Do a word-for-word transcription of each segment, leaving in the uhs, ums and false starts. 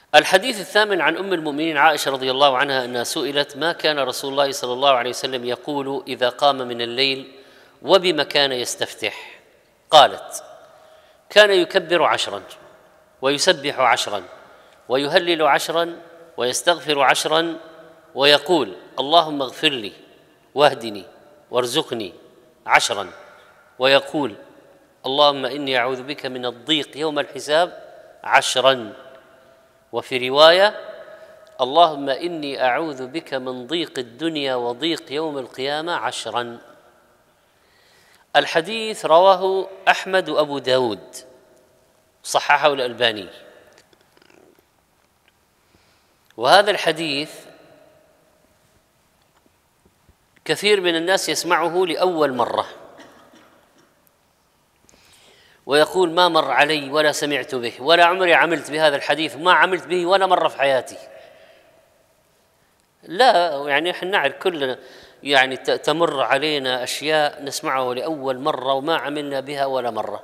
الحديث الثامن عن أم المؤمنين عائشة رضي الله عنها أنها سئلت: ما كان رسول الله صلى الله عليه وسلم يقول إذا قام من الليل وبما كان يستفتح؟ قالت: كان يكبر عشرا ويسبح عشرا ويهلل عشرا ويستغفر عشرا ويقول: اللهم اغفر لي واهدني وارزقني عشرا، ويقول: اللهم إني أعوذ بك من الضيق يوم الحساب عشرا، وفي رواية: اللهم إني أعوذ بك من ضيق الدنيا وضيق يوم القيامة عشرا. الحديث رواه أحمد وأبو داود، صححه الألباني. وهذا الحديث كثير من الناس يسمعه لأول مرة ويقول: ما مر علي ولا سمعت به ولا عمري عملت بهذا الحديث، ما عملت به ولا مرة في حياتي. لا، يعني احنا نعرف كلنا، يعني تمر علينا أشياء نسمعه لأول مرة وما عملنا بها ولا مرة.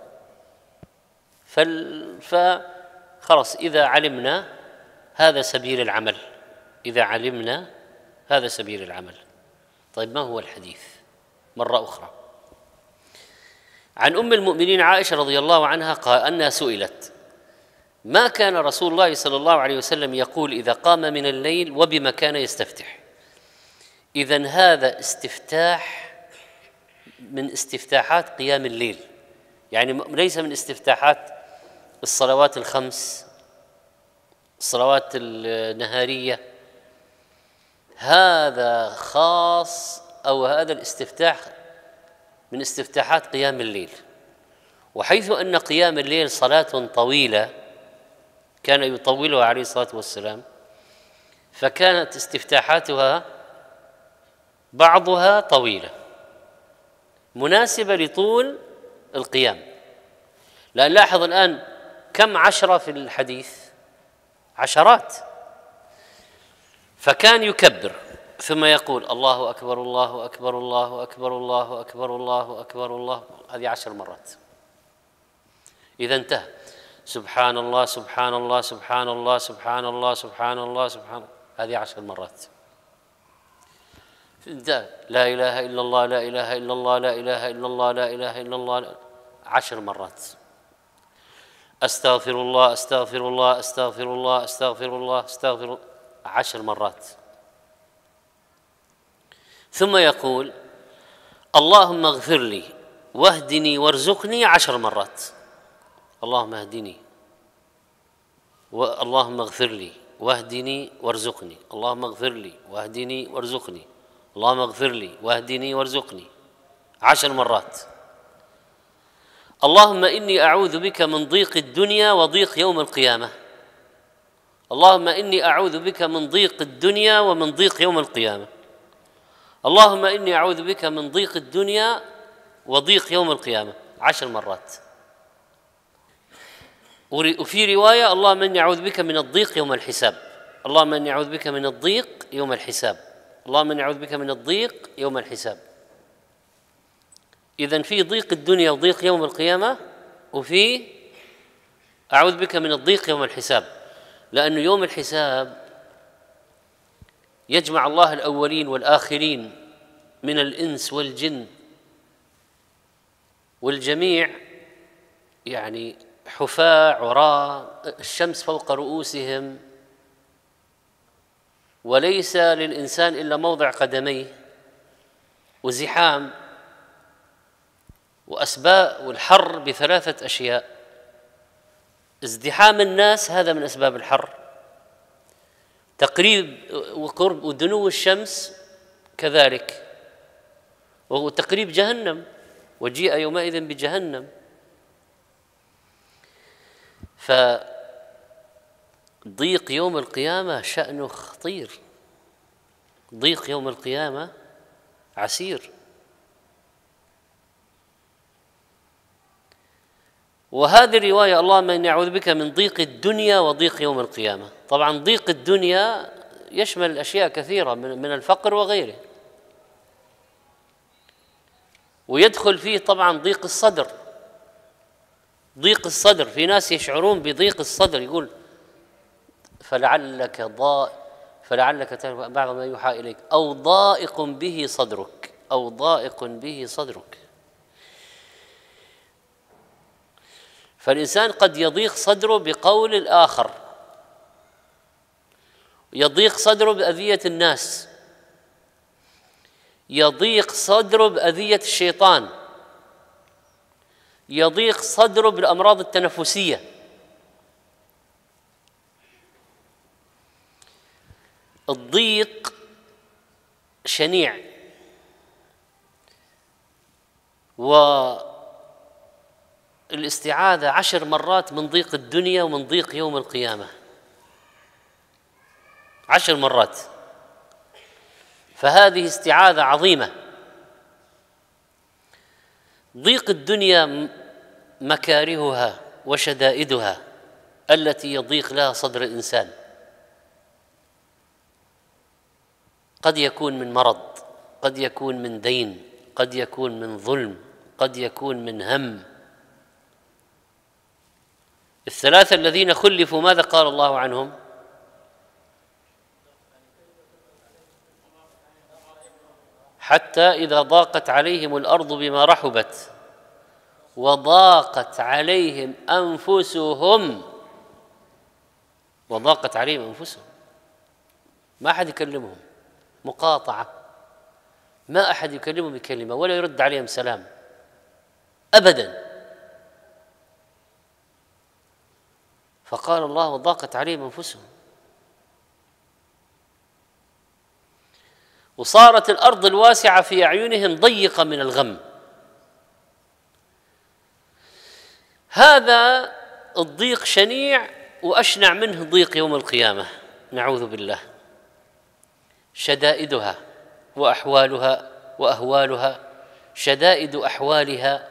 فخلص إذا علمنا هذا سبيل العمل، إذا علمنا هذا سبيل العمل. طيب، ما هو الحديث؟ مرة أخرى عن أم المؤمنين عائشة رضي الله عنها قال أنها سئلت: ما كان رسول الله صلى الله عليه وسلم يقول إذا قام من الليل وبما كان يستفتح؟ إذن هذا استفتاح من استفتاحات قيام الليل، يعني ليس من استفتاحات الصلوات الخمس، الصلوات النهارية. هذا خاص، أو هذا الاستفتاح من استفتاحات قيام الليل. وحيث أن قيام الليل صلاة طويلة كان يطولها عليه الصلاة والسلام، فكانت استفتاحاتها بعضها طويلة مناسبة لطول القيام. لأن لاحظ الآن كم عشرة في الحديث؟ عشرات. فكان يكبر ثم يقول: الله أكبر الله أكبر الله أكبر الله أكبر الله أكبر الله، هذه عشر مرات. إذا انتهى: سبحان الله سبحان الله سبحان الله سبحان الله سبحان الله سبحان الله، هذه عشر مرات. انتهى: لا إله إلا الله لا إله إلا الله لا إله إلا الله لا إله إلا الله، عشر مرات. أستغفر الله أستغفر الله أستغفر الله أستغفر الله أستغفر الله، عشر مرات. ثم يقول: اللهم اغفر لي واهدني وارزقني، عشر مرات. اللهم اهدني، اللهم اغفر لي واهدني وارزقني، اللهم اغفر لي واهدني وارزقني، اللهم اغفر لي واهدني وارزقني، عشر مرات. اللهم إني أعوذ بك من ضيق الدنيا وضيق يوم القيامة، اللهم إني أعوذ بك من ضيق الدنيا ومن ضيق يوم القيامة، اللهم إني أعوذ بك من ضيق الدنيا وضيق يوم القيامة، عشر مرات. وفي رواية: اللهم إني أعوذ بك من الضيق يوم الحساب، اللهم إني أعوذ بك من الضيق يوم الحساب، اللهم إني أعوذ بك من الضيق يوم الحساب. إذن في ضيق الدنيا وضيق يوم القيامة، وفي أعوذ بك من الضيق يوم الحساب، لأن يوم الحساب يجمع الله الأولين والآخرين من الإنس والجن والجميع، يعني حفاة عراة، الشمس فوق رؤوسهم، وليس للإنسان إلا موضع قدميه، وزحام وأسباب، والحر بثلاثة أشياء: ازدحام الناس هذا من أسباب الحر، تقريب وقرب ودنو الشمس كذلك، وتقريب جهنم، وجيء يومئذ بجهنم. فضيق يوم القيامة شأنه خطير، ضيق يوم القيامة عسير. وهذه الرواية: اللهم إني أعوذ بك من ضيق الدنيا وضيق يوم القيامة. طبعا ضيق الدنيا يشمل أشياء كثيرة من الفقر وغيره، ويدخل فيه طبعا ضيق الصدر. ضيق الصدر، في ناس يشعرون بضيق الصدر، يقول فلعلك ضاء فلعلك تعرف بعض ما يوحى إليك أو ضائق به صدرك أو ضائق به صدرك. فالإنسان قد يضيق صدره بقول الآخر، يضيق صدره بأذية الناس، يضيق صدره بأذية الشيطان، يضيق صدره بالأمراض التنفسية. الضيق شنيع، والاستعاذة عشر مرات من ضيق الدنيا ومن ضيق يوم القيامة، عشر مرات. فهذه استعاذة عظيمة. ضيق الدنيا مكارهها وشدائدها التي يضيق لها صدر الإنسان، قد يكون من مرض، قد يكون من دين، قد يكون من ظلم، قد يكون من هم. الثلاثة الذين خلفوا ماذا قال الله عنهم؟ حتى إذا ضاقت عليهم الأرض بما رحبت وضاقت عليهم أنفسهم وضاقت عليهم أنفسهم ما أحد يكلمهم، مقاطعة، ما أحد يكلمهم بكلمة ولا يرد عليهم سلام أبدا. فقال الله وضاقت عليهم أنفسهم، وصارت الأرض الواسعة في أعينهم ضيقة من الغم. هذا الضيق شنيع، وأشنع منه ضيق يوم القيامة، نعوذ بالله. شدائدها وأحوالها وأهوالها، شدائد أحوالها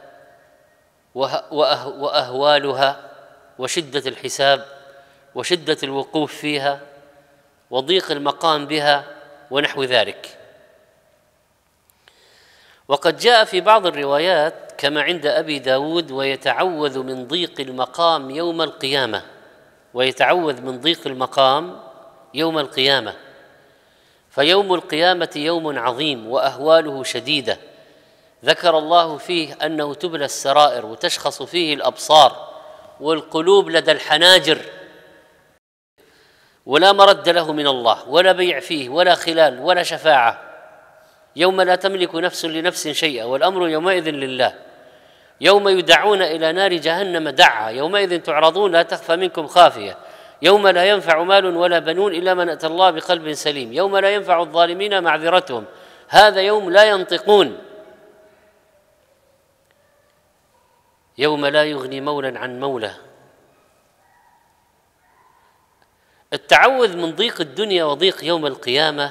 وأهوالها، وشدة الحساب وشدة الوقوف فيها وضيق المقام بها ونحو ذلك. وقد جاء في بعض الروايات كما عند أبي داود: ويتعوذ من ضيق المقام يوم القيامة، ويتعوذ من ضيق المقام يوم القيامة. فيوم القيامة يوم عظيم وأهواله شديدة، ذكر الله فيه أنه تبلى السرائر وتشخص فيه الأبصار والقلوب لدى الحناجر، ولا مرد له من الله، ولا بيع فيه، ولا خلال، ولا شفاعة. يوم لا تملك نفس لنفس شيئا والأمر يومئذ لله. يوم يدعون إلى نار جهنم دعا، يومئذ تعرضون لا تخفى منكم خافية. يوم لا ينفع مال ولا بنون إلا من أتى الله بقلب سليم. يوم لا ينفع الظالمين معذرتهم، هذا يوم لا ينطقون. يوم لا يغني مولا عن موله. التعوذ من ضيق الدنيا وضيق يوم القيامة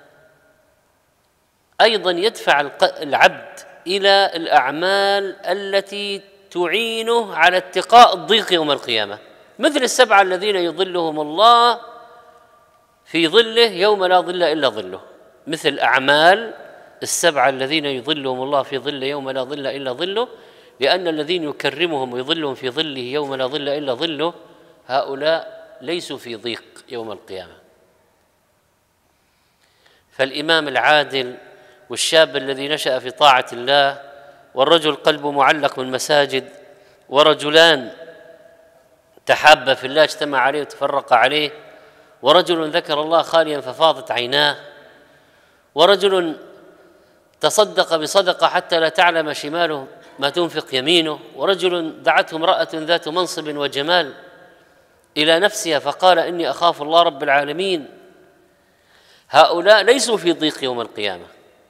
أيضا يدفع العبد إلى الأعمال التي تعينه على اتقاء الضيق يوم القيامة، مثل السبعة الذين يظلهم الله في ظله يوم لا ظل إلا ظله، مثل أعمال السبعة الذين يظلهم الله في ظله يوم لا ظل إلا ظله، لأن الذين يكرمهم ويظلهم في ظله يوم لا ظل إلا ظله هؤلاء ليسوا في ضيق يوم القيامة. فالإمام العادل والشاب الذي نشأ في طاعة الله، والرجل قلبه معلق بالمساجد، ورجلان تحابا في الله اجتمع عليه وتفرق عليه، ورجل ذكر الله خاليا ففاضت عيناه، ورجل تصدق بصدقة حتى لا تعلم شماله ما تنفق يمينه، ورجل دعته امرأة ذات منصب وجمال إلى نفسها فقال إني أخاف الله رب العالمين. هؤلاء ليسوا في ضيق يوم القيامة.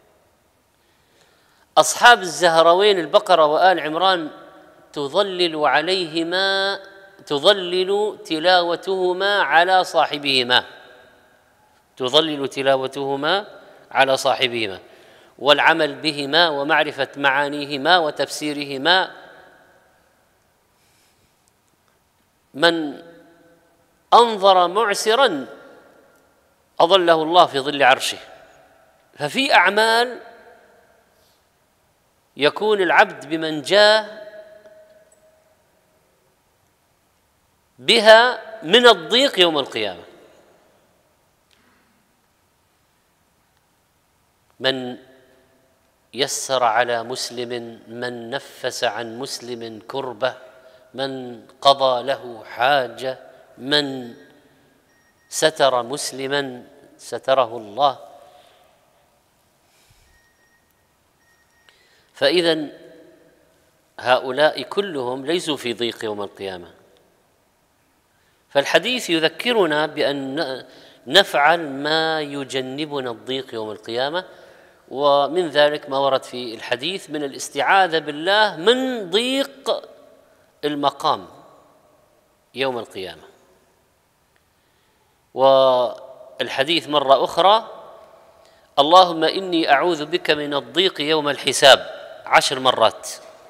أصحاب الزهروين البقرة وآل عمران تظلل عليهما تظلل تلاوتهما على صاحبهما تظلل تلاوتهما على صاحبهما والعمل بهما ومعرفة معانيهما وتفسيرهما. من أنظر معسرا أظله الله في ظل عرشه. ففي أعمال يكون العبد بمنجاه بها من الضيق يوم القيامة، من يسر على مسلم، من نفس عن مسلم كربة، من قضى له حاجة، من ستر مسلما ستره الله. فإذا هؤلاء كلهم ليسوا في ضيق يوم القيامة. فالحديث يذكرنا بأن نفعل ما يجنبنا الضيق يوم القيامة، ومن ذلك ما ورد في الحديث من الاستعاذة بالله من ضيق المقام يوم القيامة. والحديث مرة أخرى: اللهم إني أعوذ بك من الضيق يوم الحساب، عشر مرات.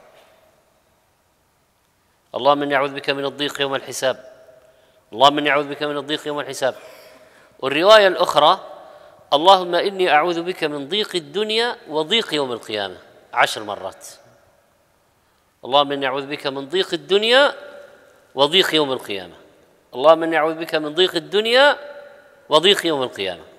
اللهم إني أعوذ بك من الضيق يوم الحساب، اللهم إني أعوذ بك من الضيق يوم الحساب. والرواية الأخرى: اللهم إني أعوذ بك من ضيق الدنيا وضيق يوم القيامة، عشر مرات. اللهم إني أعوذ بك من ضيق الدنيا وضيق يوم القيامة، اللهم إني أعوذ بك من ضيق الدنيا وضيق يوم القيامة.